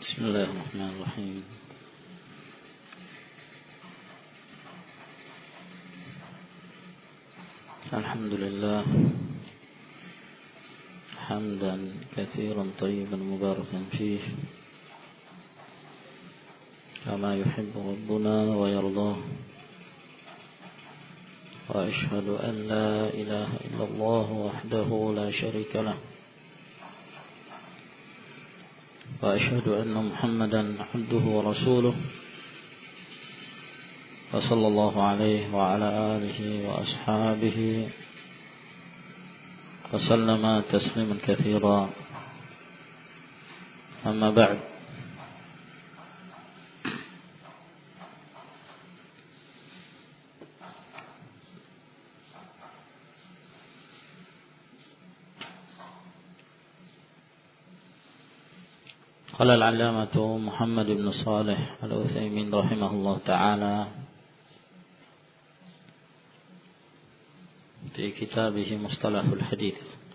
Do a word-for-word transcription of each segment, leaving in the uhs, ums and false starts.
Bismillahirrahmanirrahim. Alhamdulillah hamdan katsiran tayyiban mubarakan fih kama yuhibbu rabbuna wa yardah. Wa ashhadu an la ilaha illallah wahdahu la syarika lah. Wa ashhadu anna Muhammadan abduhu wa rasuluh. Wa sallallahu alaihi wa ala alihi wa ashabihi wa sallama tasliman katsira. Amma ba'd. قال العلامة محمد بن صالح العثيمين رحمه الله تعالى في كتابه مصطلح الحديث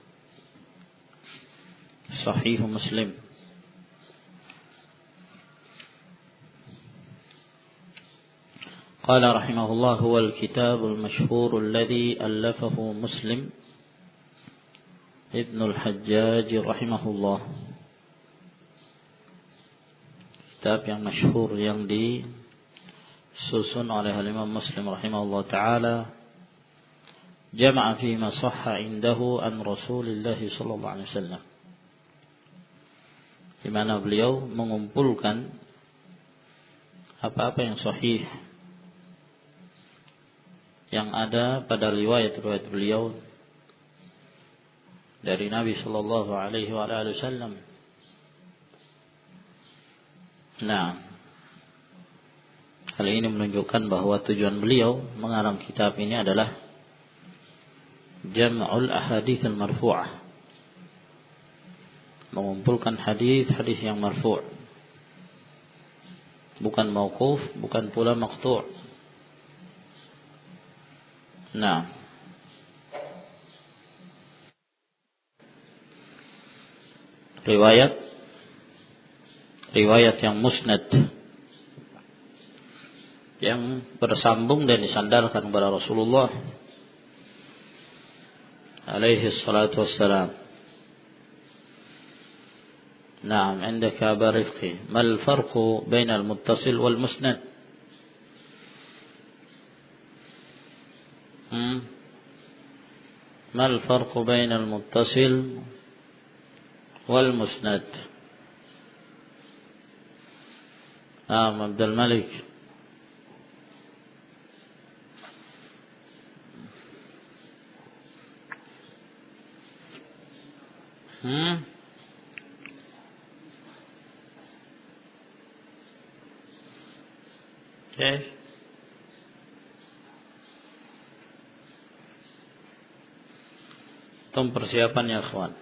صحيح مسلم قال رحمه الله هو الكتاب المشهور الذي ألفه مسلم ابن الحجاج رحمه الله. Kitab yang masyhur yang disusun oleh Imam Muslim rahimahullah taala, jama'a fi ma sahha indahu an Rasulillah sallallahu alaihi wasallam, di mana beliau mengumpulkan apa-apa yang sahih yang ada pada riwayat-riwayat beliau dari Nabi sallallahu alaihi wasallam. Nah, hal ini menunjukkan bahwa tujuan beliau mengarang kitab ini adalah jam'ul ahadits al-marfu'ah, mengumpulkan hadis-hadis yang marfu', bukan mauquf, bukan pula maqtu'. Nah, riwayat riwayat yang musnad, yang bersambung dan disandarkan kepada Rasulullah alaihi salatu wassalam. Naam, indaka barifqi, mal farqu baina al-muttasil wal musnad? Hmm? Mal farqu baina al-muttasil wal musnad? Naam, Abdul Malik. Hmm? Okay. Itu persiapan ya kawan,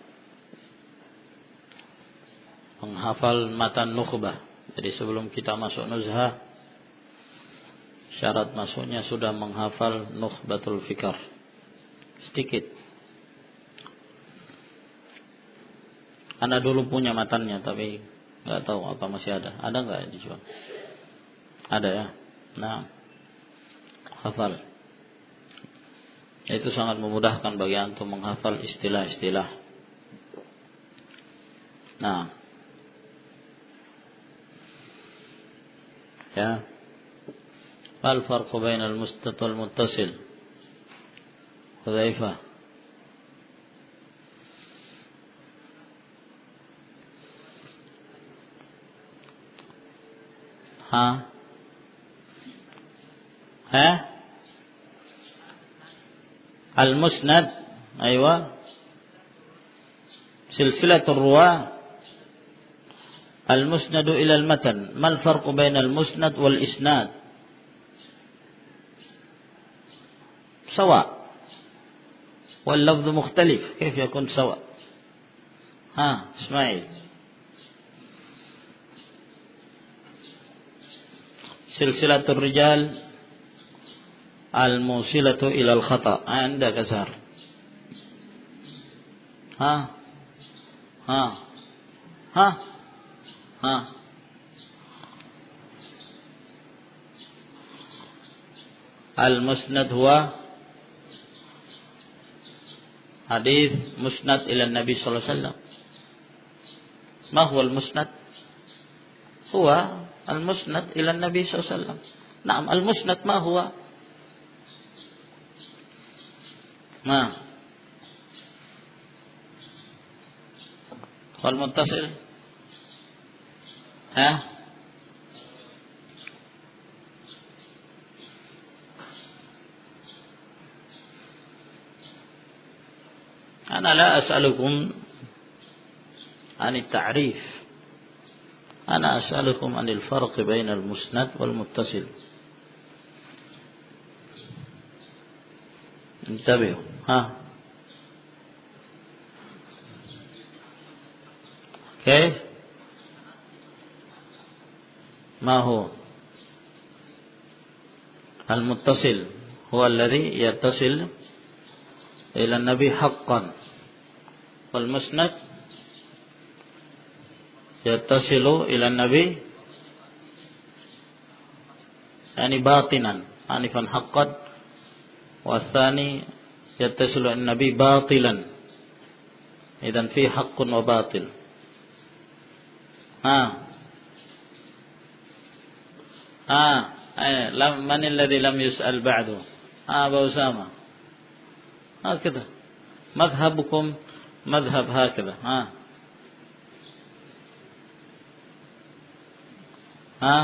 menghafal matan nukhbah. Jadi sebelum kita masuk nuzhah, syarat masuknya sudah menghafal nukhbatul fikar sedikit. Ana dulu punya matannya, tapi nggak tahu apa masih ada. Ada nggak yang dijual? Ada ya. Nah, hafal. Itu sangat memudahkan bagi antum menghafal istilah-istilah. Nah, ya, mal farqu bainal musnad wal muttasil? Hudzaifah. Ha? Ha? Al-musnad, aywa. Silsilatul ruwah. المسند إلى المتن، ما الفرق بين المسند والإسناد؟ سواء واللفظ مختلف، كيف يكون سواء؟ ها إسماعيل. سلسلة الرجال الموصلة إلى الخطأ عندك أزهر. ها ها ها ها Al-musnad huwa hadis musnad ila Nabi sallallahu alaihi wasallam. Ma huwa al-musnad? Huwa al-musnad ila Nabi sallallahu alaihi wasallam. Naam, al-musnad ma huwa? Ma wal muttasil? Ha? أنا لا أسألكم عن التعريف، أنا أسألكم عن الفرق بين المسند والمتصل. انتبهوا. ها كيف؟ ما هو؟ المتصل هو الذي يتصل إلى النبي حقا، والمسند يتصل إلى النبي يعني باطنا عنفا حقا، والثاني يتصل إلى النبي باطلا. إذن في حق وباطل. ها ها من الذي لم يسأل بعده؟ ها أبو أسامة، هكذا مذهبكم مذهب هكذا. ها ها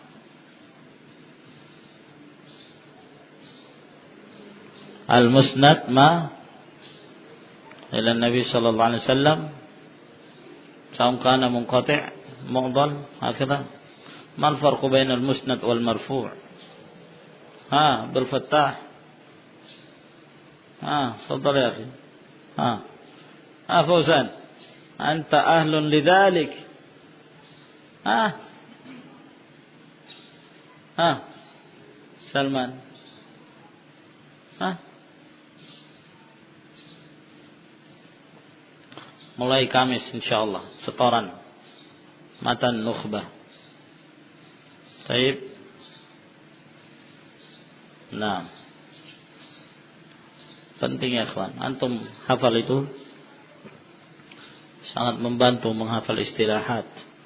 المسند ما إلى النبي صلى الله عليه وسلم سواء كان منقطع معضل هكذا. ما الفرق بين المسند والمرفوع؟ ها بالفتاح. ها تفضل يا أخي. ها ها فوزان، أنت أهل لذلك. ها ها سلمان. ها mulai Kamis insyaallah setoran matan nukhbah. Baik. Nah, penting ya kawan, antum hafal itu sangat membantu menghafal istilahat.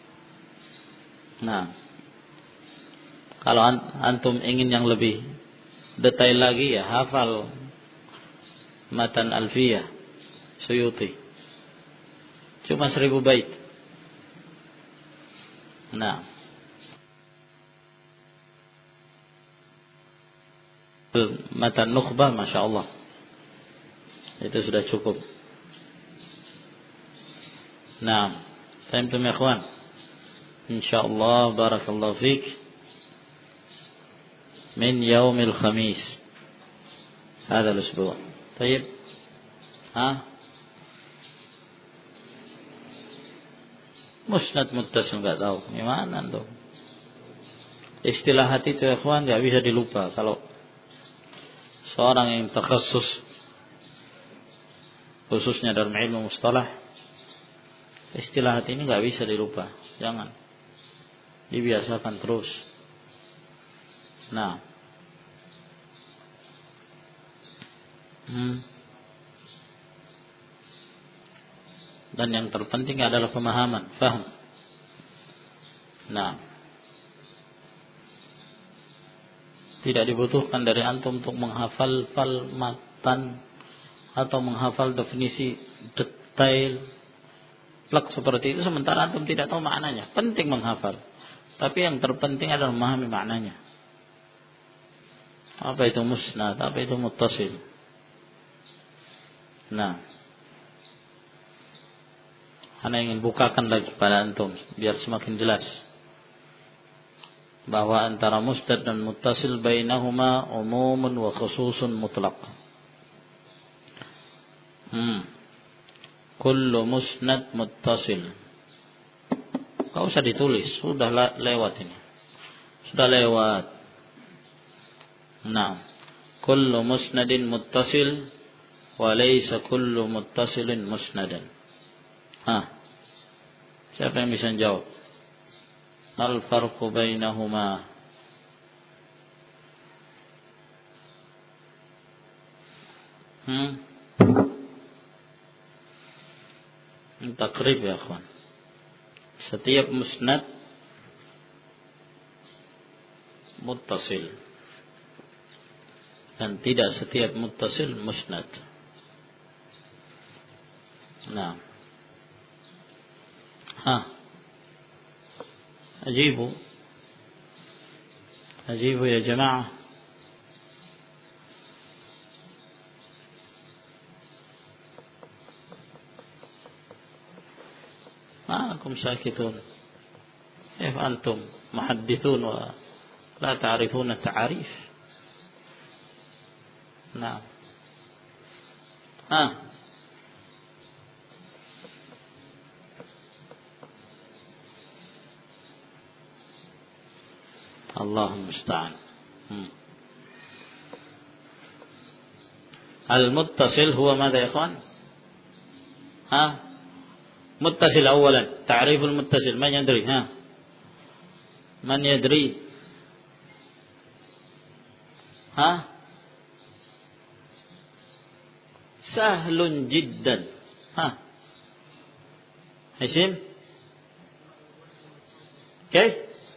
Nah, kalau antum ingin yang lebih detail lagi ya hafal matan Alfiyah Suyuti. Cuma seribu bait. Nah, matan nukhbah Masya Allah itu sudah cukup. Nah, fahimtum ya ikhwan? Insyaallah barakallahu fik. Min yaumil khamis هذا الأسبوع. طيب. ها musnad muttasil enggak tahu gimana tuh. Istilah hati itu ya ikhwan enggak bisa dilupa. Kalau seorang yang takhassus khususnya dalam ilmu mustalah, istilah hati ini enggak bisa dilupa. Jangan dibiasakan terus. Nah, hmm. dan yang terpenting adalah pemahaman, faham. Nah, tidak dibutuhkan dari antum untuk menghafal fal matan atau menghafal definisi detail plek seperti itu sementara antum tidak tahu maknanya. Penting menghafal, tapi yang terpenting adalah memahami maknanya. Apa itu musnad, apa itu muttasil. Nah, ana ingin bukakan lagi pada antum biar semakin jelas bahwa antara musnad dan muttasil bainahuma umumun wa khususun mutlaq. Hmm. Kullu musnad muttasil. Enggak usah ditulis, sudah lewat ini. Sudah lewat. Nah, kullu musnadin muttasil wa laysa kullu muttasilin musnadan. Ah, siapa yang bisa jawab? Mal farqu bainahuma? Hmm. Takrib ya akhwan. Setiap musnad muttasil dan tidak setiap muttasil musnad. Nah. Ha. Ajibu. Ajibu ya jamaah. ما أنكم ساكتون كيف أنتم محدثون ولا تعرفون التعاريف نعم ها الله المستعان المتصل هو ماذا يا إخوان ها متصل أولا تعريف المتصل من يدري ها من يدري ها سهل جدا ها هشيم كيف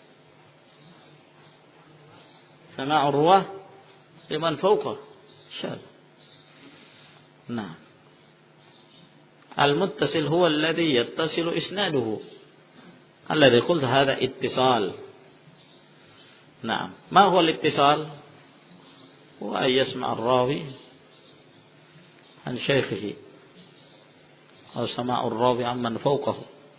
سماع الرواه لمن فوقه شاذ نعم المتصل هو الذي يتصل إسناده الذي قلت هذا اتصال نعم ما هو الاتصال هو أن يسمع الراوي عن شيخه أو سماع الراوي عمن فوقه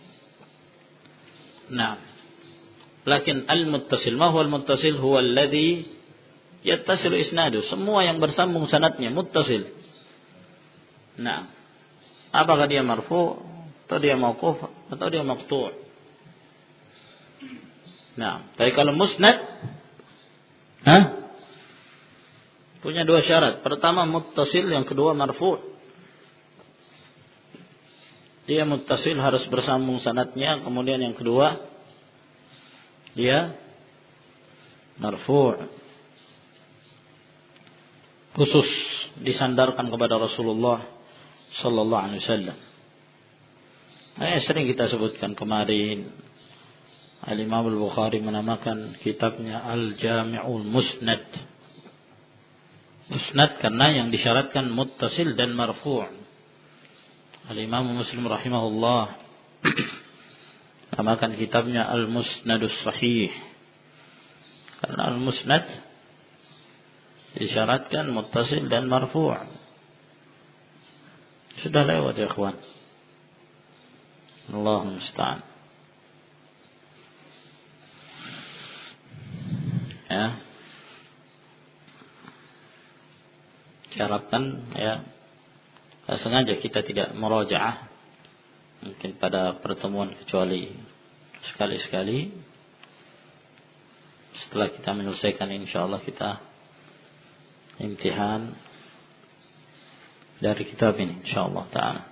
نعم لكن المتصل ما هو المتصل هو الذي يتصل إسناده semua yang bersambung sanadnya muttasil نعم apakah dia marfu atau dia mauquf atau dia maqtu'. Nah, tapi kalau musnad Hah? Punya dua syarat. Pertama muttasil, yang kedua marfu'. Dia muttasil harus bersambung sanadnya, kemudian yang kedua dia marfu'. Khusus disandarkan kepada Rasulullah sallallahu alaihi wasallam. Nah, sering kita sebutkan kemarin Al-Imam Al-Bukhari menamakan kitabnya Al-Jami'ul Musnad. Musnad karena yang disyaratkan muttasil dan marfu'. Al-Imam Muslim rahimahullah namakan kitabnya Al-Musnadus Sahih. Karena Al-Musnad disyaratkan muttasil dan marfu'. Sudah lewat ya ikhwan. Allahumma musta'an. Ya. Diharapkan ya sengaja kita tidak murajaah mungkin pada pertemuan kecuali sekali-sekali. Setelah kita menyelesaikan insyaallah kita imtihan dari kitab ini insyaallah taala.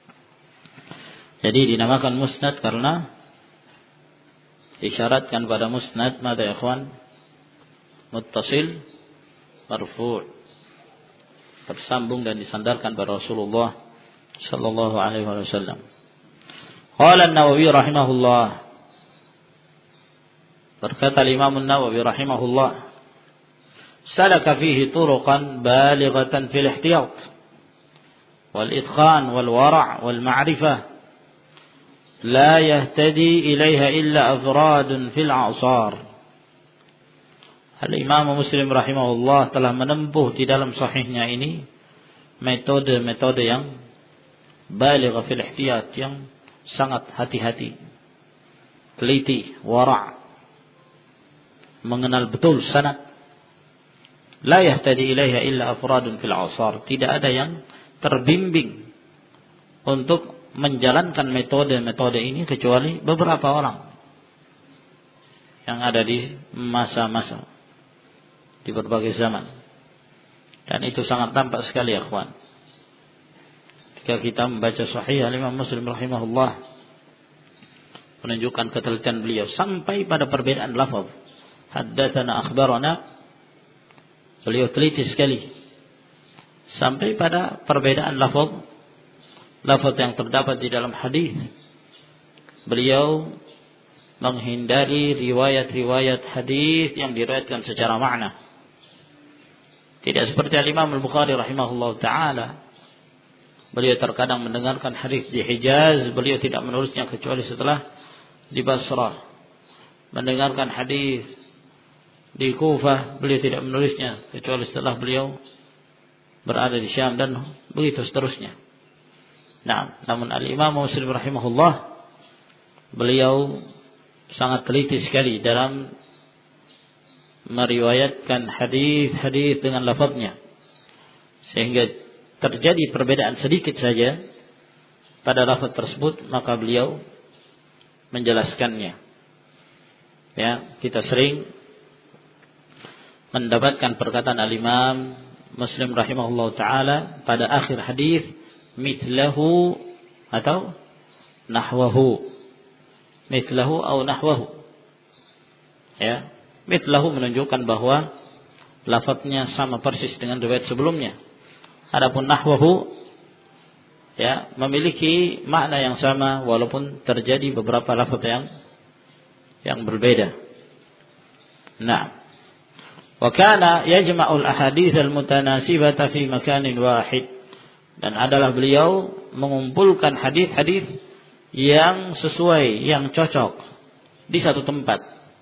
Jadi dinamakan musnad karena disyaratkan pada musnad mada ya ikhwan muttasil marfu' tersambung dan disandarkan pada Rasulullah sallallahu alaihi wasallam. Qala An-Nawawi rahimahullah, berkata Imam An-Nawawi rahimahullah, salaka fihi turuqan balighatan fil ihtiyat والإتقان والورع والمعرفة لا يهتدي إليها إلا أفراد في الأعصار. Al-Imam Muslim rahimahullah telah menempuh di dalam sahihnya ini metode-metode yang baligh fil ihtiyat, yang sangat hati-hati, teliti, wara', mengenal betul sanad. La yahtadi ilaiha illa afradun fil a'sar. Tidak ada yang terbimbing untuk menjalankan metode-metode ini kecuali beberapa orang yang ada di masa-masa di berbagai zaman. Dan itu sangat tampak sekali ya ikhwan. Ketika kita membaca sahih Al-Imam Muslim rahimahullah, menunjukkan ketelitian beliau sampai pada perbedaan lafaz. Haddatsana akhbarana, beliau teliti sekali sampai pada perbedaan lafaz lafaz yang terdapat di dalam hadis. Beliau menghindari riwayat-riwayat hadis yang diriwayatkan secara makna. Tidak seperti Imam Al-Bukhari rahimahullah taala. Beliau terkadang mendengarkan hadis di Hijaz, beliau tidak menulisnya kecuali setelah di Basrah. Mendengarkan hadis di Kufah, beliau tidak menulisnya kecuali setelah beliau berada di Syam, dan begitu seterusnya. Nah, namun Al-Imam Muslim rahimahullah, beliau sangat teliti sekali dalam meriwayatkan hadis-hadis dengan lafaznya, sehingga terjadi perbedaan sedikit saja pada lafaz tersebut, maka beliau menjelaskannya. Ya, kita sering mendapatkan perkataan Al-Imam Muslim rahimahullah taala pada akhir hadis, mithlahu atau nahwahu. Mithlahu atau nahwahu. Ya, mithlahu menunjukkan bahwa lafaznya sama persis dengan riwayat sebelumnya. Adapun nahwahu, ya, memiliki makna yang sama walaupun terjadi beberapa lafaz yang yang berbeda. Nah, wa kana yajma'ul ahadits al-mutanasibata fi makanin wahid, dan adalah beliau mengumpulkan hadis-hadis yang sesuai, yang cocok di satu tempat,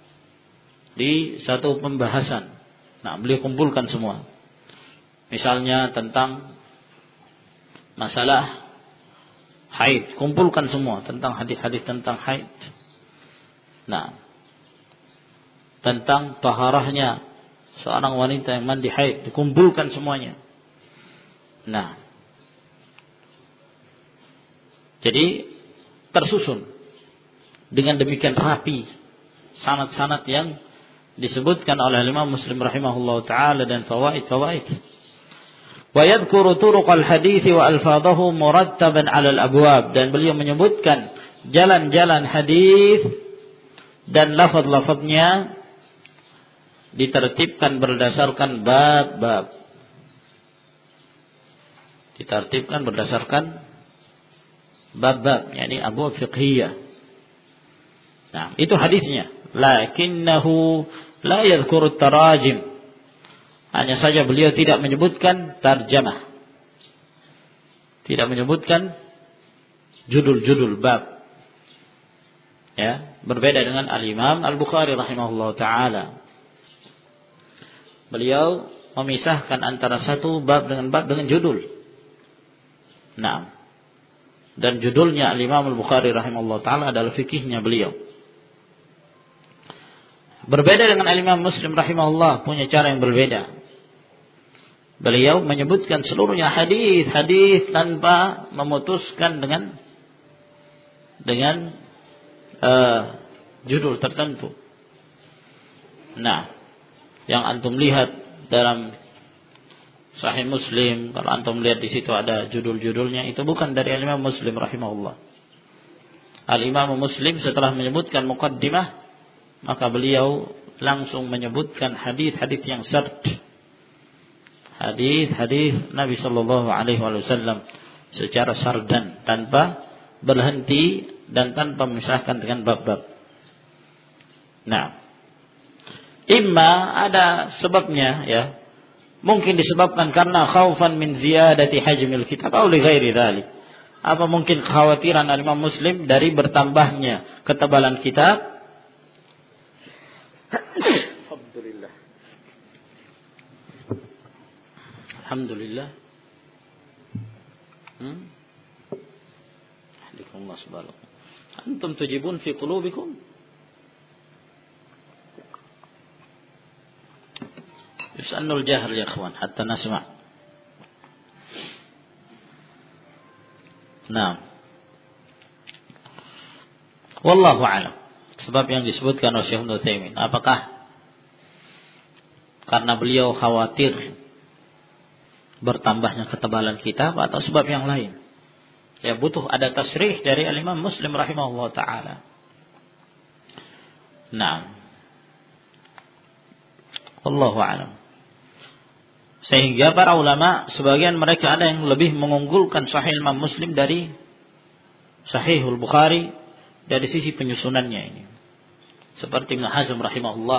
di satu pembahasan. Nah, beliau kumpulkan semua. Misalnya tentang masalah haid, kumpulkan semua tentang hadis-hadis tentang haid. Nah, tentang taharahnya seorang wanita yang mandi haid, dikumpulkan semuanya. Nah, jadi tersusun dengan demikian rapi sanad-sanad yang disebutkan oleh Imam Muslim rahimahullah taala dan fawaid-fawaid. Wa yadhkuru turuqal hadits wa alfadhahu murattaban 'ala al-abwab, dan beliau menyebutkan jalan-jalan hadis dan lafaz-lafaznya ditertibkan berdasarkan bab-bab. Ditertibkan berdasarkan bab-bab, yakni abwab fiqhiyah. Nah, itu hadisnya. Lakinnahu la yadhkuru tarajim. Hanya saja beliau tidak menyebutkan tarjamah. Tidak menyebutkan judul-judul bab. Ya, berbeda dengan Al-Imam Al-Bukhari rahimahullah taala. Beliau memisahkan antara satu bab dengan bab dengan judul. Nah, dan judulnya Al-Imam Al-Bukhari rahimahullah taala adalah fikihnya beliau. Berbeda dengan Al-Imam Muslim rahimahullah, punya cara yang berbeda. Beliau menyebutkan seluruhnya hadis-hadis tanpa memutuskan dengan dengan uh, judul tertentu. Nah, yang antum lihat dalam Sahih Muslim, kalau antum lihat di situ ada judul-judulnya, itu bukan dari Al-Imam Muslim rahimahullah. Al-Imam Muslim setelah menyebutkan muqaddimah, maka beliau langsung menyebutkan hadis-hadis yang sard. Hadis-hadis Nabi sallallahu alaihi wasallam secara sardan, tanpa berhenti dan tanpa memisahkan dengan bab-bab. Nah, imma ada sebabnya, ya. Mungkin disebabkan karena khaufan min ziyadati hajmil kitab atau li ghairi dzalik. Apa mungkin kekhawatiran Imam Muslim dari bertambahnya ketebalan kitab? Alhamdulillah. Alhamdulillah. Hmm? Alhamdulillah subhanahu. Antum tujibun fi qulubikum? Yus'annul jahr ya ikhwan hatta nasma'. Nah, wallahu a'lam. Sebab yang disebutkan oleh Syekh Ibnu Taimiyah, apakah karena beliau khawatir bertambahnya ketebalan kitab atau sebab yang lain? Ya, butuh ada tasrih dari Al-Imam Muslim rahimahullah taala. Nah, wallahu a'lam. Sehingga para ulama sebagian mereka ada yang lebih mengunggulkan Sahih Imam Muslim dari Sahihul Bukhari dari sisi penyusunannya ini. Seperti Ibnu Hazm rahimahullah,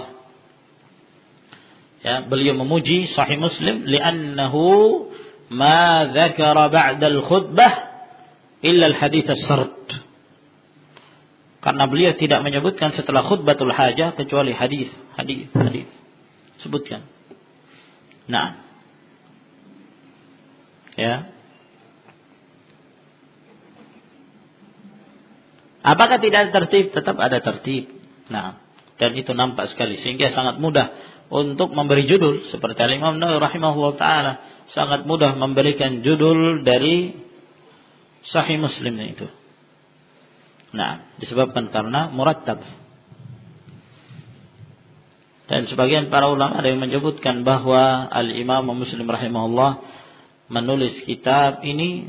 ya, beliau memuji Sahih Muslim li'annahu ma dzakara ba'da al-khutbah illa al-hadits as-sard. Karena beliau tidak menyebutkan setelah khutbatul hajah kecuali hadis, hadis, hadis. Sebutkan. Nah. Ya. Apakah tidak ada tertib? Tetap ada tertib. Nah, dan itu nampak sekali sehingga sangat mudah untuk memberi judul seperti Al-Imam Nawawi rahimahullah taala sangat mudah memberikan judul dari Sahih Muslim itu. Nah, disebabkan karena murattab. Dan sebagian para ulama ada yang menyebutkan bahwa Al-Imam Muslim rahimahullah menulis kitab ini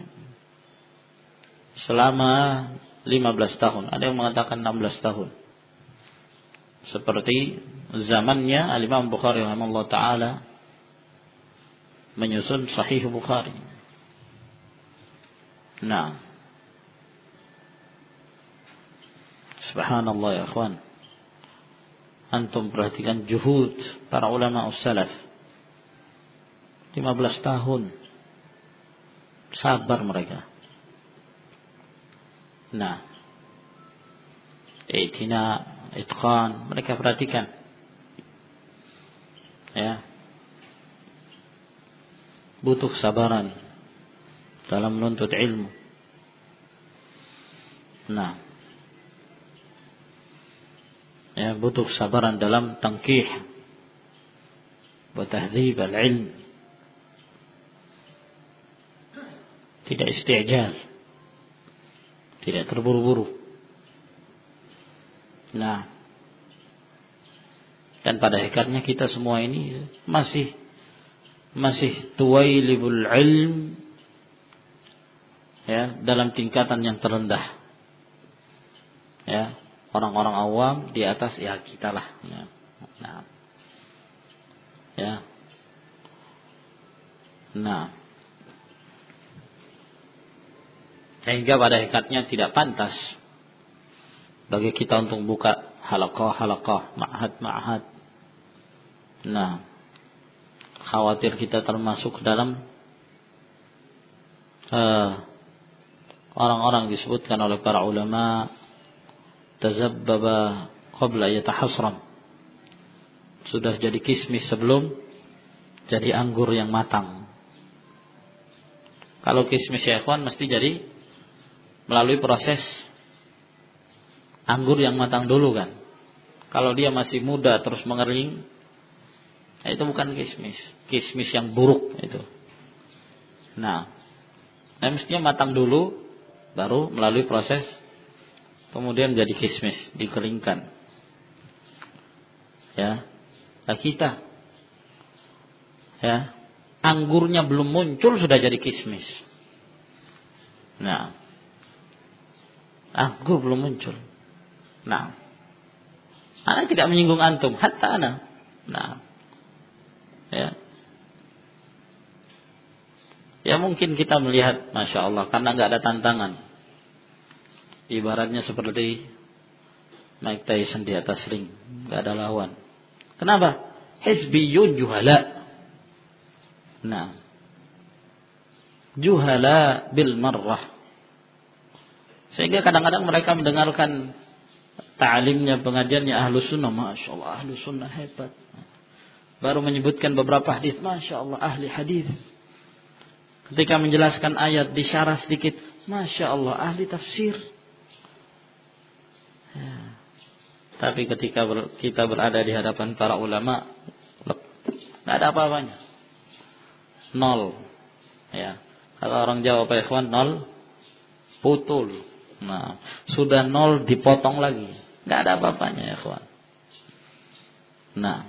selama lima belas tahun. Ada yang mengatakan enam belas tahun. Seperti zamannya Al-Imam Bukhari rahimahullah ta'ala menyusun Sahih Bukhari. Nah. Subhanallah ya akhwan. Antum perhatikan juhud para ulama us-salaf. lima belas tahun. Sabar mereka. Nah. I'tina, itqan, mereka perhatikan. Ya. Butuh kesabaran dalam menuntut ilmu. Nah. Ya, butuh kesabaran dalam tangkih wa tahdhib al-ilm. Tidak isti'jal. Tidak terburu-buru. Nah. Dan pada hakikatnya kita semua ini masih masih tuwailibul ilm, ya, dalam tingkatan yang terendah. Ya. Orang-orang awam di atas ya kita lah. Ya. Nah. Ya. Nah. Sehingga pada hakikatnya tidak pantas bagi kita untuk buka halaqah-halaqah, ma'had-ma'had. Nah. Khawatir kita termasuk dalam uh, orang-orang disebutkan oleh para ulama tazabbaba qabla yatahasram. Sudah jadi kismis sebelum jadi anggur yang matang. Kalau kismis ya ikhwan mesti jadi melalui proses anggur yang matang dulu kan. Kalau dia masih muda terus mengering, ya itu bukan kismis. Kismis yang buruk itu. Nah, nah mestinya matang dulu baru melalui proses kemudian jadi kismis, dikeringkan. Ya. Nah kita, ya, anggurnya belum muncul sudah jadi kismis. Nah, anggur belum muncul. Nah, ana tidak menyinggung antum, hatta ana. Nah, ya. Ya mungkin kita melihat, masya Allah, karena nggak ada tantangan. Ibaratnya seperti Mike Tyson di atas ring, nggak ada lawan. Kenapa? Hizbiyun juhala. Nah, juhala bil marrah. Sehingga kadang-kadang mereka mendengarkan ta'limnya, pengajiannya Ahlus Sunnah, masya Allah Ahlus Sunnah hebat. Baru menyebutkan beberapa hadis, masya Allah ahli hadis. Ketika menjelaskan ayat disyarah sedikit, masya Allah ahli tafsir. Ya. Tapi ketika ber, kita berada di hadapan para ulama, tidak ada apa-apanya, nol. Ya, kalau orang Jawa Pak Ikhwan, nol putul. Nah, sudah nol dipotong lagi, tidak ada apa-apanya ya Ikhwan. Nah,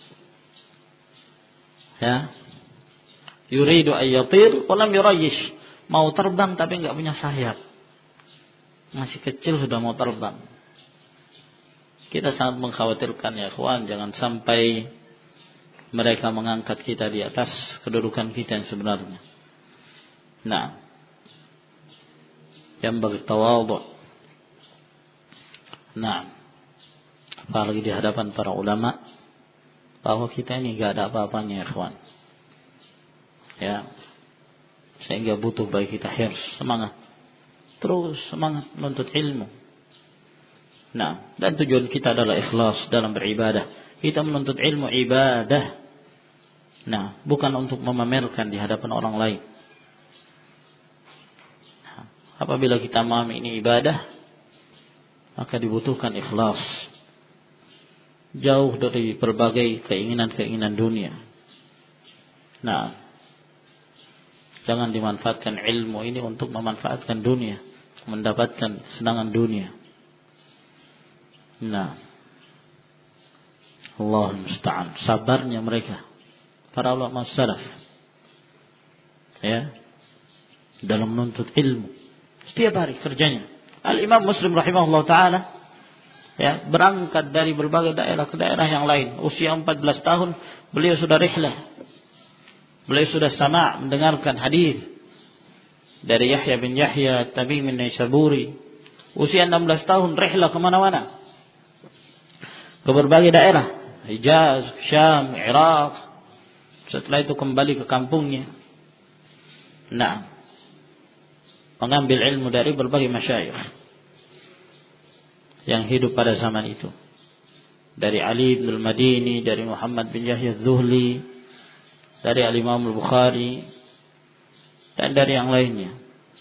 ya, yuridu ayyatir, walam yurayish, mau terbang tapi nggak punya sayap, masih kecil sudah mau terbang. Kita sangat mengkhawatirkan ya kawan, jangan sampai mereka mengangkat kita di atas kedudukan kita yang sebenarnya. Nah, yang bagi tawadhu. Nah, apalagi di hadapan para ulama, bahwa kita ini gak ada apa-apanya, ikhwan. Ya, sehingga butuh bagi kita hirs, semangat, terus semangat menuntut ilmu. Nah, dan tujuan kita adalah ikhlas dalam beribadah. Kita menuntut ilmu ibadah. Nah, bukan untuk memamerkan di hadapan orang lain. Nah, apabila kita memahami ini ibadah, maka dibutuhkan ikhlas. Jauh dari berbagai keinginan-keinginan dunia. Nah, jangan dimanfaatkan ilmu ini untuk memanfaatkan dunia, mendapatkan kesenangan dunia. Nah, Allah musta'an. Sabarnya mereka, para ulama salaf, ya, dalam menuntut ilmu. Setiap hari kerjanya. Al-Imam Muslim rahimahullah ta'ala, ya, berangkat dari berbagai daerah ke daerah yang lain. Usia empat belas tahun, beliau sudah rihlah. Beliau sudah sama' mendengarkan hadis dari Yahya bin Yahya At-Tamimi An-Naisaburi. Usia enam belas tahun rihlah kemana-mana, ke berbagai daerah, Hijaz, Syam, Iraq. Setelah itu kembali ke kampungnya. Nah, mengambil ilmu dari berbagai masyayikh yang hidup pada zaman itu. Dari Ali bin Al-Madini, dari Muhammad bin Yahya Az-Zuhli, dari Al-Imam Al-Bukhari, dan dari yang lainnya.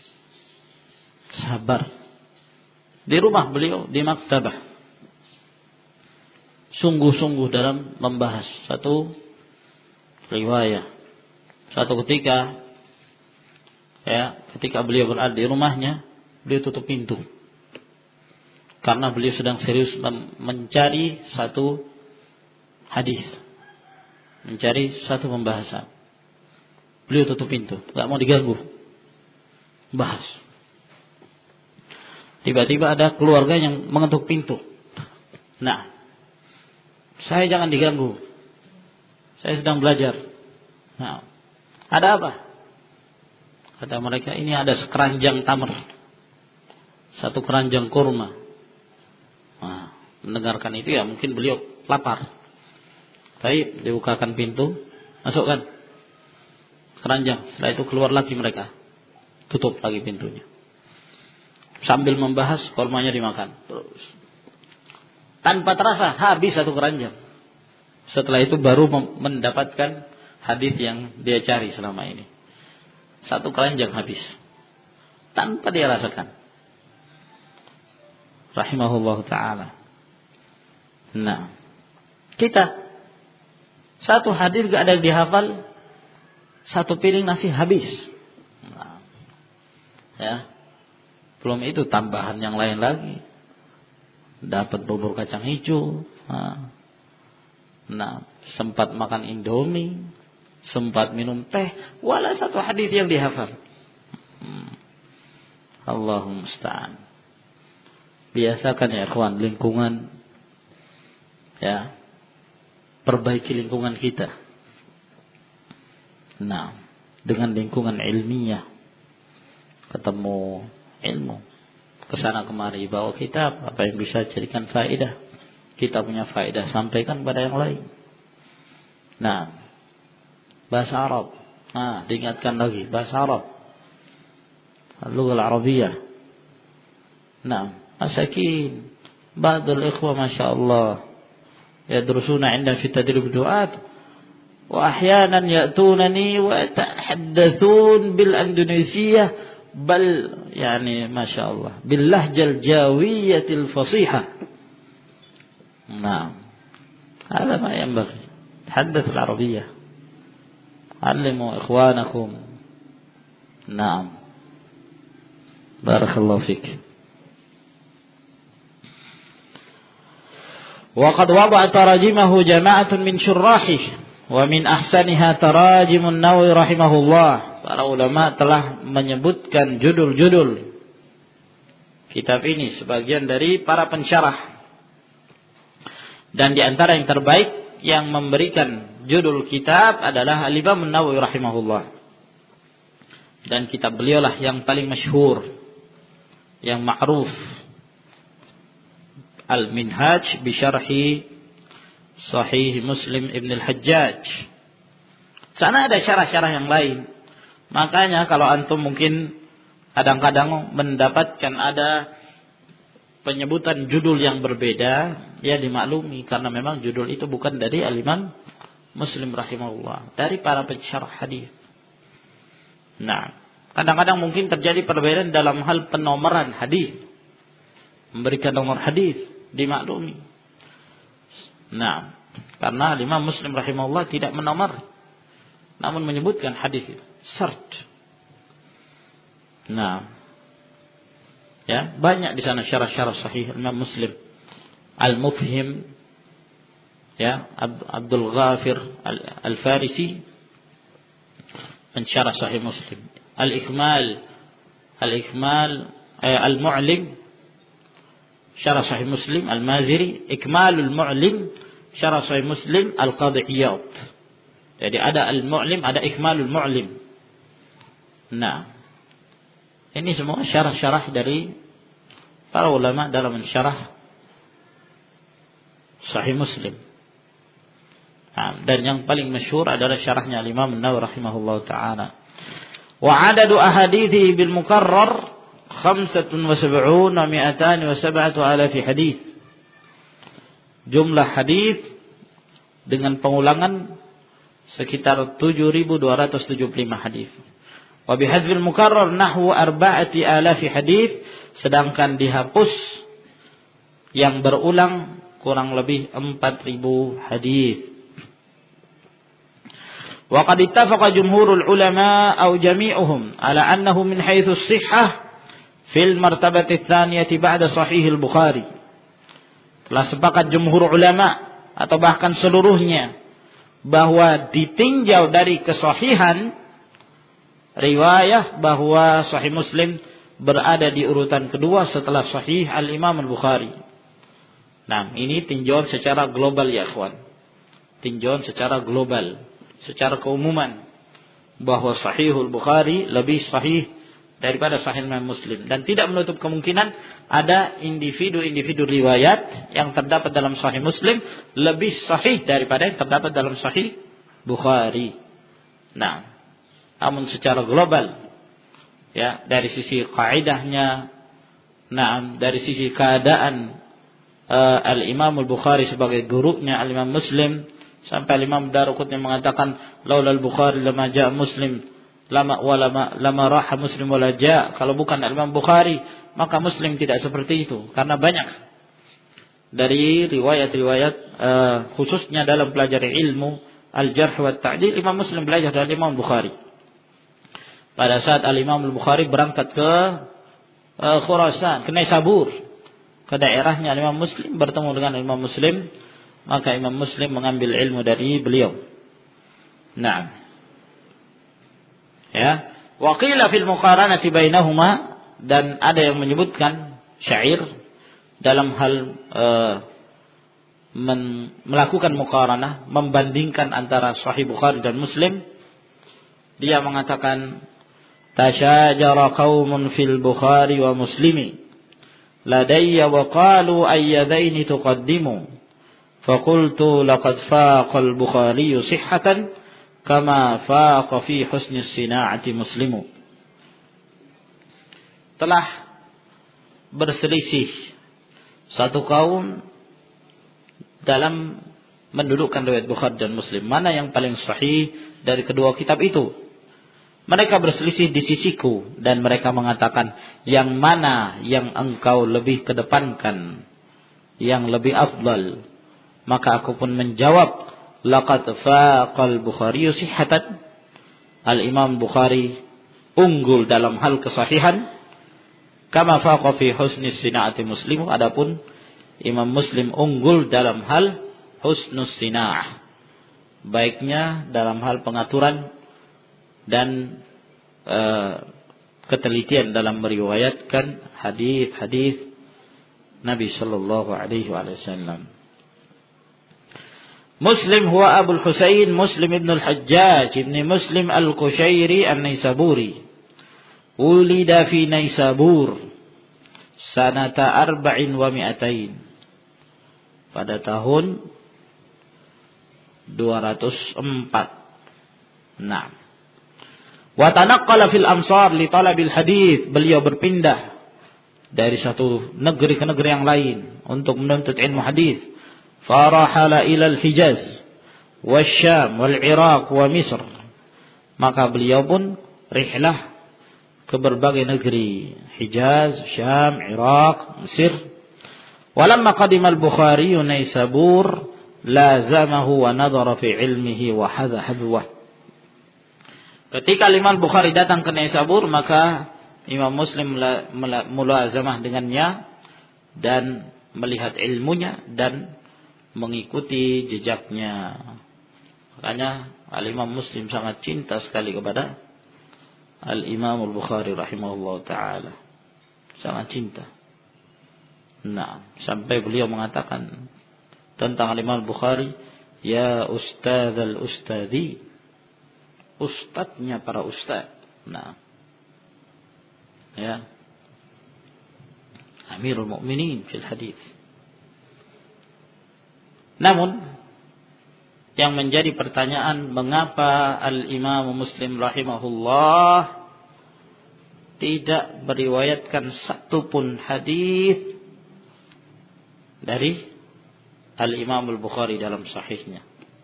Sabar. Di rumah beliau, di maktabah, sungguh-sungguh dalam membahas satu riwayah. Satu ketika, ya, ketika beliau berada di rumahnya, beliau tutup pintu karena beliau sedang serius mencari satu hadis, mencari satu pembahasan. Beliau tutup pintu, gak mau diganggu, bahas. Tiba-tiba ada keluarga yang mengetuk pintu. Nah, saya jangan diganggu, saya sedang belajar. Nah, ada apa? Kata mereka, ini ada sekeranjang tamar, satu keranjang kurma. Nah, mendengarkan itu ya mungkin beliau lapar. Baik, dibukakan pintu, masukkan keranjang. Setelah itu keluar lagi mereka, tutup lagi pintunya. Sambil membahas, kurmanya dimakan terus. Tanpa terasa habis satu keranjang. Setelah itu baru mendapatkan hadis yang dia cari selama ini. Satu keranjang habis, tanpa dia rasakan. Rahimahullah ta'ala. Nah, kita satu hadis gak ada yang dihafal, satu piring nasi habis. Nah, ya, belum itu tambahan yang lain lagi. Dapat bubur kacang hijau. Nah, sempat makan Indomie, sempat minum teh, wala satu hadis yang dihafal. Hmm. Allahumma musta'an. Biasakan ya ikhwan, lingkungan, ya, perbaiki lingkungan kita. Nah, dengan lingkungan ilmiah, ketemu ilmu, kesana kemari, bawa kitab, apa yang bisa jadikan faedah. Kita punya faedah, sampaikan pada yang lain. Nah, bahasa Arab, nah, diingatkan lagi, bahasa Arab, Al-Lughah Al-Arabiyah. Nah, masakin, ba'dul ikhwah masyaallah yadrusuna 'inda fi tadrib du'at wa ahyanan ya'tunani wa yatahaddatsun bil Indonesiyah bal yani masyaallah bil lahjal jawiyatil fasihah. Nah, هذا ما ينبغي. تحدث العربية. علموا إخوانكم. نعم. بارك الله فيك. وقد وضع تراجمه جماعة من شراحه ومن أحسنها تراجم النووي رحمه الله. Para ulama telah menyebutkan judul-judul kitab ini, sebagian dari para pensyarah. Dan di antara yang terbaik yang memberikan judul kitab adalah Al-Imam An-Nawawi rahimahullah. Dan kitab beliau lah yang paling masyhur, yang ma'ruf, Al-Minhaj bi Syarhi Sahih Muslim Ibn Al-Hajjaj. Sana ada syarah-syarah yang lain. Makanya kalau antum mungkin kadang-kadang mendapatkan ada penyebutan judul yang berbeda, ya dimaklumi karena memang judul itu bukan dari Al-Imam Muslim rahimahullah, dari para pensyarah hadis. Nah, kadang-kadang mungkin terjadi perbedaan dalam hal penomoran hadis, memberikan nomor hadis, dimaklumi. Nah, karena Imam Muslim rahimahullah tidak menomor, namun menyebutkan hadis itu, sert. Nah, ya banyak di sana syarah-syarah sahih Imam Muslim. Al-Mufhim, ya Abdul Ghafir Al-Farisi mensyarah sahih Muslim. Al-Ikmal, Al-Ikmal eh, Al-Mu'lim syarah sahih Muslim. Al-Maziri Ikmalul Mu'lim syarah sahih Muslim. Al-Qadhi Iyad. Jadi ada Al-Mu'lim, ada Ikmalul Mu'lim. Nah, ini semua syarah-syarah dari para ulama dalam mensyarah sahih Muslim. Nah, dan yang paling masyhur adalah syarahnya Imam An-Nawawi rahimahullah ta'ala. Wa adadu ahadithi bil mukarrar khamsatun wa sab'una mi'atan wa sab'atu alafi hadith. Jumlah hadith dengan pengulangan sekitar tujuh ribu dua ratus tujuh puluh lima hadith. Wa bihadzfil mukarrar nahwu arba'ati alafi hadith, sedangkan dihapus yang berulang kurang lebih empat ribu hadith. Wa qad ittafaqa jumhurul ulama aw jami'uhum ala annahu min haitsu as-sihhah fil martabati ats-tsaniyati ba'da sahih al-Bukhari. Telah sepakat jumhur ulama atau bahkan seluruhnya bahwa ditinjau dari kesahihan riwayah bahwa sahih Muslim berada di urutan kedua setelah sahih al-Imam al-Bukhari. Nah, ini tinjauan secara global ya ikhwan. Tinjauan secara global, secara keumuman bahwa sahihul Bukhari lebih sahih daripada sahih Imam Muslim, dan tidak menutup kemungkinan ada individu-individu riwayat yang terdapat dalam sahih Muslim lebih sahih daripada yang terdapat dalam sahih Bukhari. Nah, namun secara global, ya, dari sisi kaidahnya, nah, dari sisi keadaan uh, Al-Imam Al-Bukhari sebagai gurunya Al-Imam Muslim, sampai Imam Daruqutni mengatakan laulal Bukhari lama jaa Muslim lama walama lama raha Muslim wala jaa. Kalau bukan Imam Bukhari, maka Muslim tidak seperti itu. Karena banyak dari riwayat-riwayat uh, khususnya dalam pelajari ilmu al-jarh wa ta'dil, Imam Muslim belajar dari Imam Bukhari. Pada saat Al-Imam Al-Bukhari berangkat ke uh, Khurasan, ke Naisabur, ke daerahnya Imam Muslim, bertemu dengan Imam Muslim, maka Imam Muslim mengambil ilmu dari beliau. Nah, ya, wa qila fil muqaranati bainahuma, dan ada yang menyebutkan syair dalam hal uh, men, melakukan muqaranah, membandingkan antara Sahih Bukhari dan Muslim. Dia mengatakan tasyajara qaumun fil Bukhari wa Muslimi ladayya wa qalu ayyadaini tuqaddimu faqultu laqad faqa al-Bukhari sihhatan kama faqa fi husni as-sina'ati Muslimu. Telah berselisih satu kaum dalam mendudukkan riwayat Bukhari dan Muslim, mana yang paling sahih dari kedua kitab itu. Mereka berselisih di sisiku, dan mereka mengatakan yang mana yang engkau lebih kedepankan, yang lebih afdal. Maka aku pun menjawab, laqad faqal Bukhari sihhatan. Al-Imam Bukhari unggul dalam hal kesahihan, kama faqa fi husni sina'ati Muslim. Adapun Imam Muslim unggul dalam hal husnus sina'ah, baiknya dalam hal pengaturan dan uh, ketelitian dalam meriwayatkan hadis-hadis Nabi sallallahu alaihi wasallam. Muslim huwa Abul Husain Muslim ibn al-Hajjaj ibn Muslim al-Qushairi an-Naisaburi. Ulida fi Naisabur sanata arba'in wa mi'atain. Pada tahun dua ratus empat. Nah. Wa tanaqqala fil amsar li talabil hadis. Beliau berpindah dari satu negeri ke negeri yang lain untuk menuntut ilmu hadis. Farahala ila al-Hijaz wasyam wal Iraq wa Misr. Maka beliau pun rihlah ke berbagai negeri, Hijaz, Syam, Iraq, Mesir. Walamma qadima al-Bukhari Naisabur lazamahu wa nadhara fi ilmihi wa hadha hadwah. Ketika Imam Bukhari datang ke Naisabur, maka Imam Muslim mulazamah dengannya dan melihat ilmunya dan mengikuti jejaknya. Makanya Al-Imam Muslim sangat cinta sekali kepada Al-Imam Al-Bukhari rahimahullah ta'ala. Sangat cinta. Nah, sampai beliau mengatakan tentang Al-Imam Al-Bukhari, ya ustadz al-ustadhi, ustadznya para ustadz. Nah, ya, Amirul Mukminin fil hadis. Namun yang menjadi pertanyaan, mengapa Al-Imam Muslim rahimahullah tidak meriwayatkan satu pun hadis dari Al-Imam Al-Bukhari dalam sahihnya?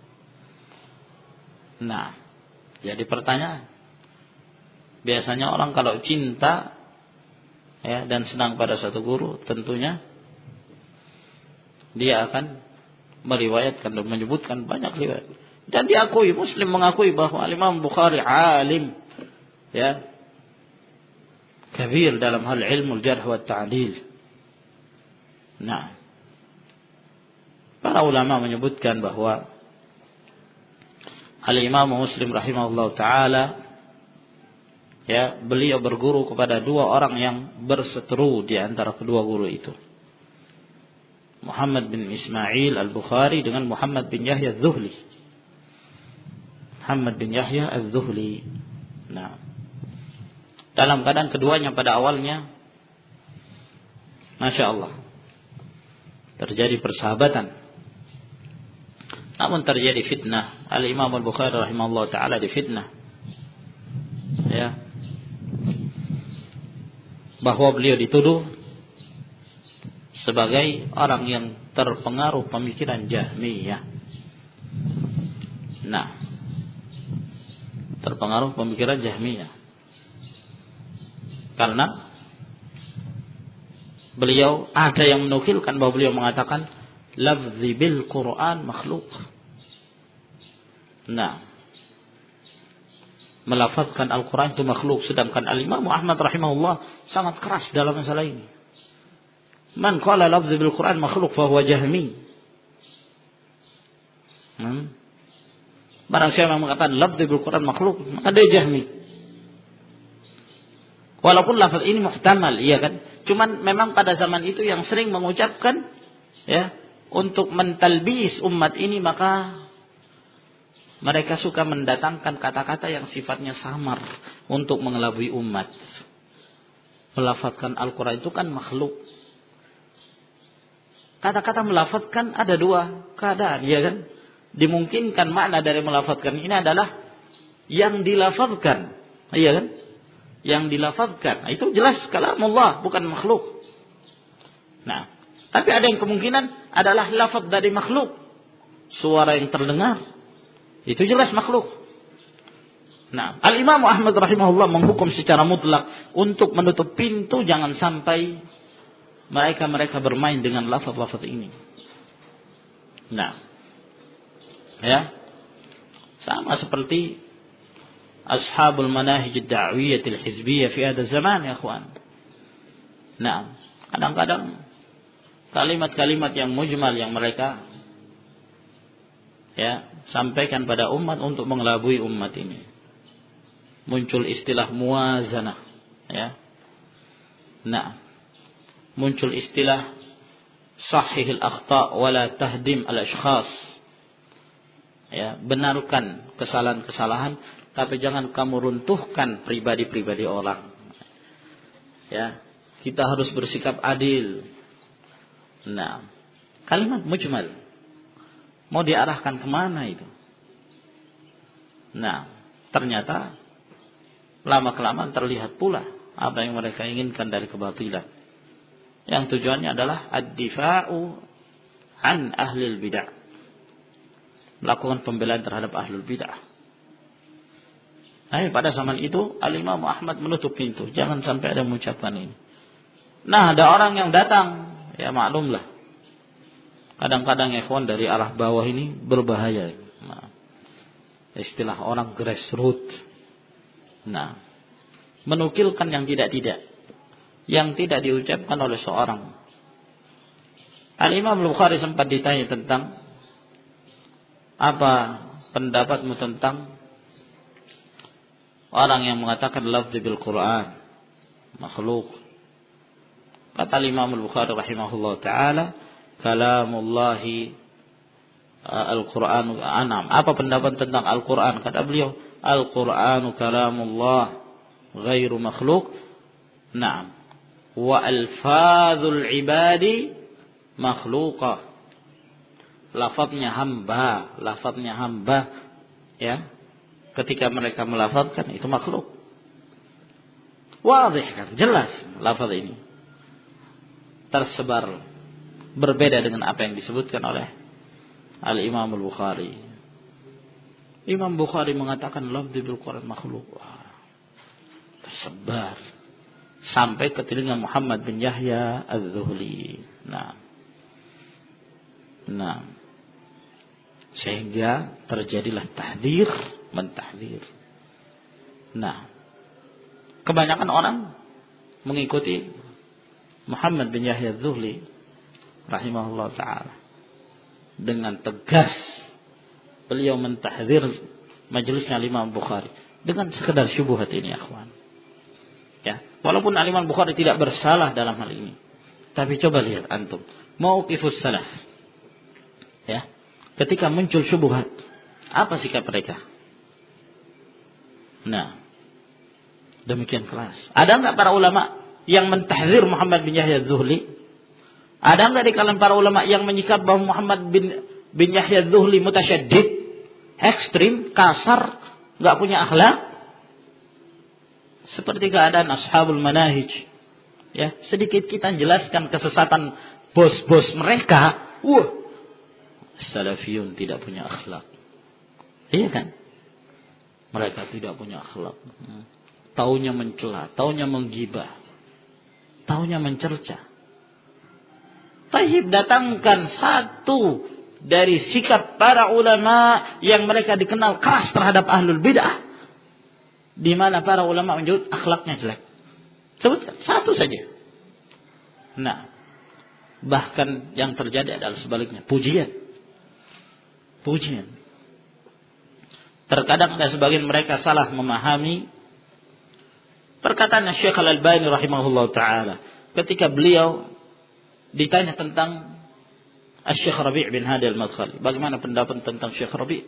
Nah, jadi pertanyaan. Biasanya orang kalau cinta ya dan senang pada satu guru, tentunya dia akan meriwayatkan dan menyebutkan banyak riwayat. Dan diakui, Muslim mengakui bahwa Imam Bukhari alim ya kabir dalam hal ilmu al-jarh wa ta'dil. Nah, para ulama menyebutkan bahwa Al-Imam Muslim rahimahullah ta'ala ya, beliau berguru kepada dua orang yang berseteru di antara kedua guru itu. Muhammad bin Ismail Al-Bukhari dengan Muhammad bin Yahya Az-Zuhli. Muhammad bin Yahya Az-Zuhli. Nah, dalam keadaan keduanya pada awalnya, Masya Allah, terjadi persahabatan. Namun terjadi fitnah. Al-Imam Al-Bukhari rahimahullah ta'ala difitnah. Ya. Bahwa beliau dituduh sebagai orang yang terpengaruh pemikiran Jahmiyah. Nah, terpengaruh pemikiran Jahmiyah. Karena beliau ada yang menukilkan bahwa beliau mengatakan lafzi bil Quran makhluk. Nah, melafazkan Al-Quran itu makhluk. Sedangkan Al-Imam Ahmad rahimahullah sangat keras dalam masalah ini. Man qala lafzi bil Quran makhluk fahuwa jahmi. Hmm? Barang siapa yang mengatakan lafzi bil Quran makhluk, maka dia jahmi. Walaupun lafaz ini muhtamal, iya kan? Cuman memang pada zaman itu yang sering mengucapkan ya untuk mentalbis umat ini, maka mereka suka mendatangkan kata-kata yang sifatnya samar untuk mengelabui umat. Melafazkan Al-Quran itu kan makhluk. Kata-kata melafazkan ada dua keadaan, ya kan? Dimungkinkan makna dari melafazkan ini adalah yang dilafazkan, iya kan? Yang dilafazkan, nah, itu jelas kalamullah, bukan makhluk. Nah, tapi ada yang kemungkinan adalah lafaz dari makhluk. Suara yang terdengar itu jelas makhluk. Nah, Al-Imam Ahmad rahimahullah menghukum secara mutlak untuk menutup pintu jangan sampai mereka-mereka bermain dengan lafaz-lafaz ini. Nah, ya, sama seperti ashabul manahij ad-da'wiyyah al-hizbiyyah fi hadha zaman, ya ikhwan. Nah, kadang-kadang kalimat-kalimat yang mujmal yang mereka ya sampaikan pada umat untuk mengelabui umat ini. Muncul istilah muwazanah, ya. Nah, muncul istilah sahih al-akhta' wa la tahdim al-ashkhas. Ya, benarkan kesalahan-kesalahan, tapi jangan kamu runtuhkan pribadi-pribadi orang. Ya, kita harus bersikap adil. Nah, kalimat mujmal mau diarahkan kemana itu? Nah, ternyata lama-kelamaan terlihat pula apa yang mereka inginkan dari kebatilan. Yang tujuannya adalah ad-difa'u an ahlil bid'ah. Melakukan pembelaan terhadap ahlul bid'ah. Nah, pada zaman itu Al-Imam Ahmad menutup pintu. Jangan sampai ada mengucapkan ini. Nah, ada orang yang datang. Ya maklumlah. Kadang-kadang ikhwan dari arah bawah ini berbahaya. Nah, istilah orang grassroots. Nah, menukilkan yang tidak-tidak. Yang tidak diucapkan oleh seorang. Al-Imam Bukhari sempat ditanya tentang apa pendapatmu tentang orang yang mengatakan lafzi bil Quran makhluk. Kata Imam Bukhari rahimahullah taala, kalamullahi al-Quran anam. Apa pendapat tentang Al-Quran? Kata beliau, Al-Quranu kalamullah ghairu makhluk. Naam. Wa alfadzul ibadi makhluqah. Lafaznya hamba, lafaznya hamba, ya. Ketika mereka melafazkan itu makhluk. Wadih kan, jelas lafaz ini. Tersebar berbeda dengan apa yang disebutkan oleh Al-Imam Al-Bukhari. Imam Bukhari mengatakan lafzi bil Quran makhluk. Wah, tersebar sampai ke telinga Muhammad bin Yahya Az-Zuhli. Nah. Nah. Sehingga terjadilah tahdzir, mentahdzir. Nah. Kebanyakan orang mengikuti Muhammad bin Yahya Az-Zuhli rahimahullah taala. Dengan tegas beliau mentahdzir majelisnya Imam Bukhari dengan sekedar syubhat ini, akhwan. Ya, walaupun Imam Bukhari tidak bersalah dalam hal ini. Tapi coba lihat antum, mauqifus salaf. Ya. Ketika muncul syubhat, apa sikap mereka? Nah, demikian keras. Ada enggak para ulama yang mentahdzir Muhammad bin Yahya Az-Zuhli? Ada enggak di kalangan para ulama yang menyikap bahwa Muhammad bin bin Yahya Az-Zuhli mutasyaddid, ekstrim, kasar, enggak punya akhlak? Seperti keadaan ashabul manahij. Ya, sedikit kita jelaskan kesesatan bos-bos mereka. Wah, salafiyun tidak punya akhlak. Iya kan? Mereka tidak punya akhlak. Hmm. Taunya mencela, taunya menggibah, taunya mencerca. Tayyib, datangkan satu dari sikap para ulama yang mereka dikenal keras terhadap ahlul bid'ah, di mana para ulama menyebut akhlaknya jelek. Sebutkan satu saja. Nah, bahkan yang terjadi adalah sebaliknya, pujian. Pujian. Terkadang ada sebagian mereka salah memahami perkataan Syekh Al-Albani rahimahullah taala ketika beliau ditanya tentang Syekh Rabi' bin Hadi Al-Madkhali. Bagaimana pendapat tentang Syekh Rabi'?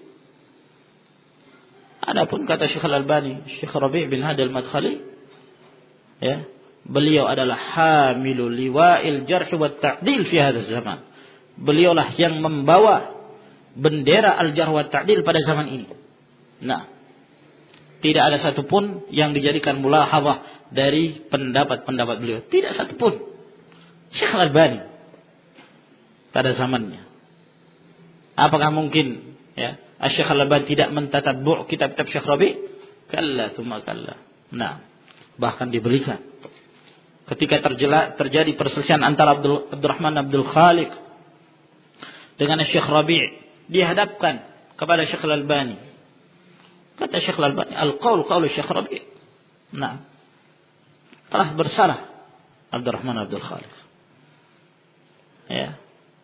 Adapun kata Syekh Al-Albani, Syekh Rabi' bin Hadi Al-Madkhali, ya, beliau adalah hamilul liwa'il jarh wa ta'dil fi hadzal zaman. Beliaulah yang membawa bendera al-jarh wa ta'dil pada zaman ini. Nah, tidak ada satupun yang dijadikan mulahadhah dari pendapat-pendapat beliau. Tidak satupun. Syekh Al-Albani pada zamannya. Apakah mungkin, ya, Syekh Al-Albani tidak mentatabbu' kitab-kitab Syekh Rabi'? Kalla tsumma kalla. Nah, bahkan diberikan. Ketika terjela, terjadi perselisihan antara Abdul, Abdurrahman Abdul Khaliq dengan Syekh Rabi', dihadapkan kepada Syekh Al-Albani. Kata Syekh Al-Albani, al-qaul qaul Syekh Rabi'. Nah, telah bersalah Abdurrahman Abdul Khaliq. Ya.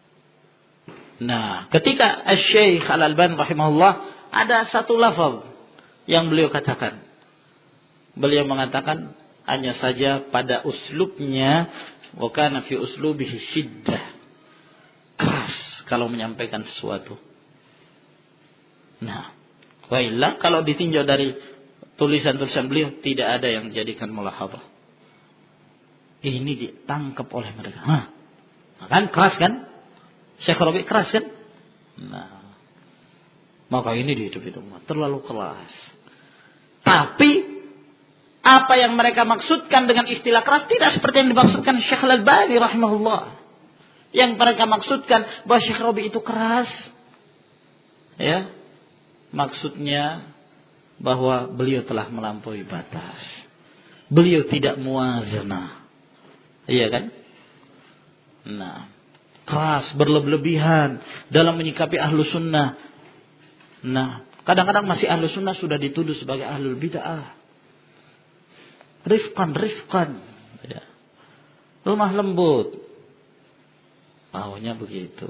Nah, ketika Syekh Al-Albani rahimahullah ada satu lafaz yang beliau katakan. Beliau mengatakan hanya saja pada uslubnya, wa kana fi uslubihi syiddah. Keras kalau menyampaikan sesuatu. Nah, wa illa kalau ditinjau dari tulisan-tulisan beliau tidak ada yang dijadikan mulahadhah. Ini ditangkap oleh mereka. Hah. Nah, kan keras kan? Syekh Rabi keras kan? Nah, maka ini dihidup-hidup terlalu keras. Tapi apa yang mereka maksudkan dengan istilah keras tidak seperti yang dimaksudkan Syekh Al-Albani rahimahullah. Yang mereka maksudkan bahwa Syekh Rabi itu keras. Ya. Maksudnya bahwa beliau telah melampaui batas. Beliau tidak muwazanah. Iya kan? Nah, keras, berlebihan dalam menyikapi ahlu sunnah. Nah, kadang-kadang masih ahlu sunnah sudah dituduh sebagai ahlul bid'ah. Rifqan, rifqan. Ya. Lemah lembut. Maunya begitu.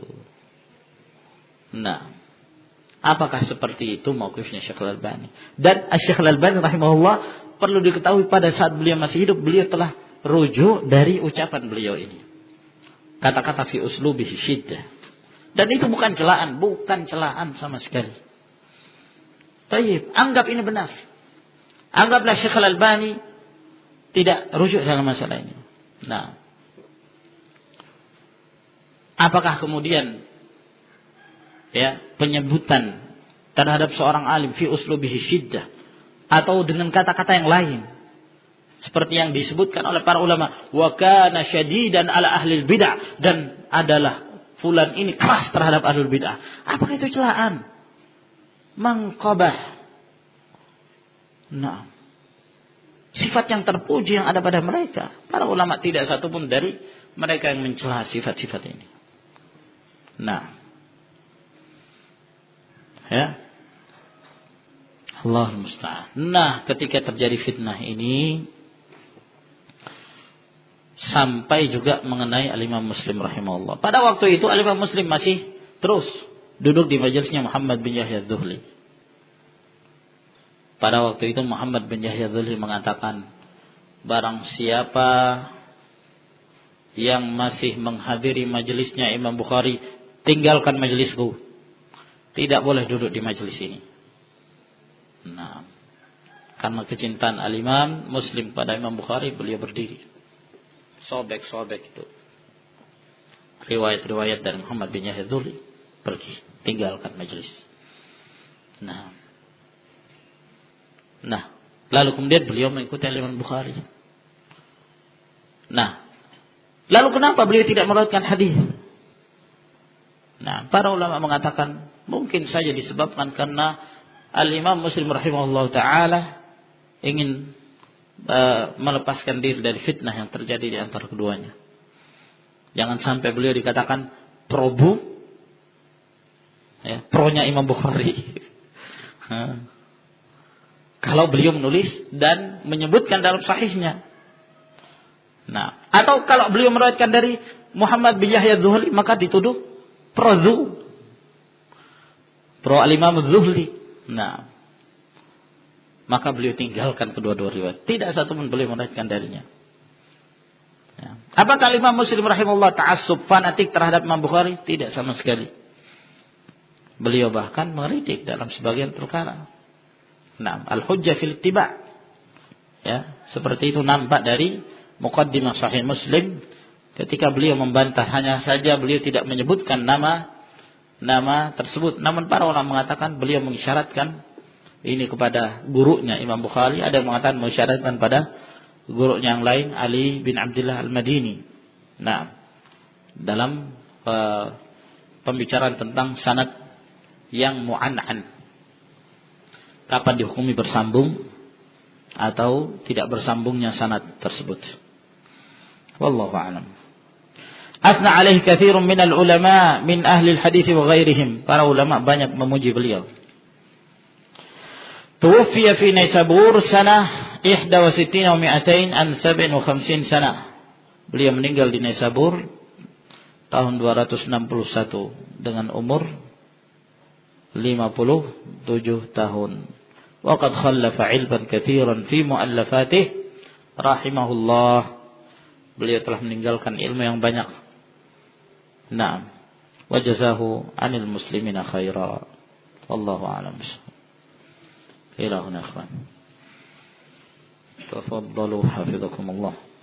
Nah, apakah seperti itu mauqifnya Syekh Al-Albani? Dan Syekh Al-Albani rahimahullah perlu diketahui pada saat beliau masih hidup, beliau telah rujuk dari ucapan beliau ini. Kata-kata fi uslubihi syiddah. Dan itu bukan celaan, bukan celaan sama sekali. Tayyib, anggap ini benar. Anggaplah Syekh Al-Albani tidak rujuk dalam masalah ini. Nah, apakah kemudian ya penyebutan terhadap seorang alim fi uslubihi syiddah atau dengan kata-kata yang lain seperti yang disebutkan oleh para ulama, wa kana syadidan ala ahli bid'ah, dan adalah fulan ini keras terhadap ahlul bid'ah. Apakah itu celaan? Mangqabah. Nah, sifat yang terpuji yang ada pada mereka. Para ulama tidak satupun dari mereka yang mencela sifat-sifat ini. Nah, ya, Allah musta'an. Nah, ketika terjadi fitnah ini sampai juga mengenai Al-Imam Muslim rahimahullah. Pada waktu itu Al-Imam Muslim masih terus duduk di majelisnya Muhammad bin Yahya Adz-Dzuhli. Pada waktu itu Muhammad bin Yahya Adz-Dzuhli mengatakan, barang siapa yang masih menghadiri majelisnya Imam Bukhari, tinggalkan majelisku. Tidak boleh duduk di majelis ini. Nah, karena kecintaan Al-Imam Muslim pada Imam Bukhari, beliau berdiri. Sobek-sobek itu riwayat-riwayat dari Muhammad bin Yahya Adz-Dzuhli, pergi, tinggalkan majelis. Nah, nah, lalu kemudian beliau mengikuti Imam Bukhari. Nah, lalu kenapa beliau tidak meriwayatkan hadis? Nah, para ulama mengatakan mungkin saja disebabkan karena Al-Imam Muslim rahimahullah taala ingin Uh, melepaskan diri dari fitnah yang terjadi di antara keduanya. Jangan sampai beliau dikatakan probu, ya, pronya Imam Bukhari. Kalau beliau menulis dan menyebutkan dalam sahihnya. Nah, atau kalau beliau meriwayatkan dari Muhammad bin Yahya Adz-Dzuhli, maka dituduh prozu, pro Al-Imam Adz-Dzuhli. Nah, maka beliau tinggalkan kedua-dua riwayat. Tidak satu pun beliau meriwayatkan darinya. Ya. Apakah Imam Muslim rahimahullah ta'assub, fanatik terhadap Imam Bukhari? Tidak sama sekali. Beliau bahkan mengkritik dalam sebagian perkara. Nah, al-hujjah fil ittiba'. Ya, seperti itu nampak dari muqaddimah Sahih Muslim ketika beliau membantah, hanya saja beliau tidak menyebutkan nama nama tersebut. Namun para ulama mengatakan beliau mengisyaratkan ini kepada gurunya Imam Bukhari, ada yang mengatakan mengisyaratkan pada gurunya yang lain, Ali bin Abdullah Al-Madini. Nah, dalam uh, pembicaraan tentang sanad yang mu'an'an, kapan dihukumi bersambung atau tidak bersambungnya sanad tersebut. Wallahu a'lam. Asna alaihi katsirun minal ulama min ahli al-hadits wa ghairihim. Para ulama banyak memuji beliau. Tuwfiya fi Naisabur sanah ihda wa sittina wa mi'atain an sab'in wa khamsin sanah. Beliau meninggal di Naisabur tahun dua ratus enam puluh satu dengan umur lima puluh tujuh tahun. Wa qad khallafa 'ilman katsiran fi mu'allafatih rahimahullah. Beliau telah meninggalkan ilmu yang banyak. Naam. Wa jazahu 'anil muslimina khaira. Wallahu a'lam bishawab. Ila huna ikhwan. Tafaddalu hafizakumullah.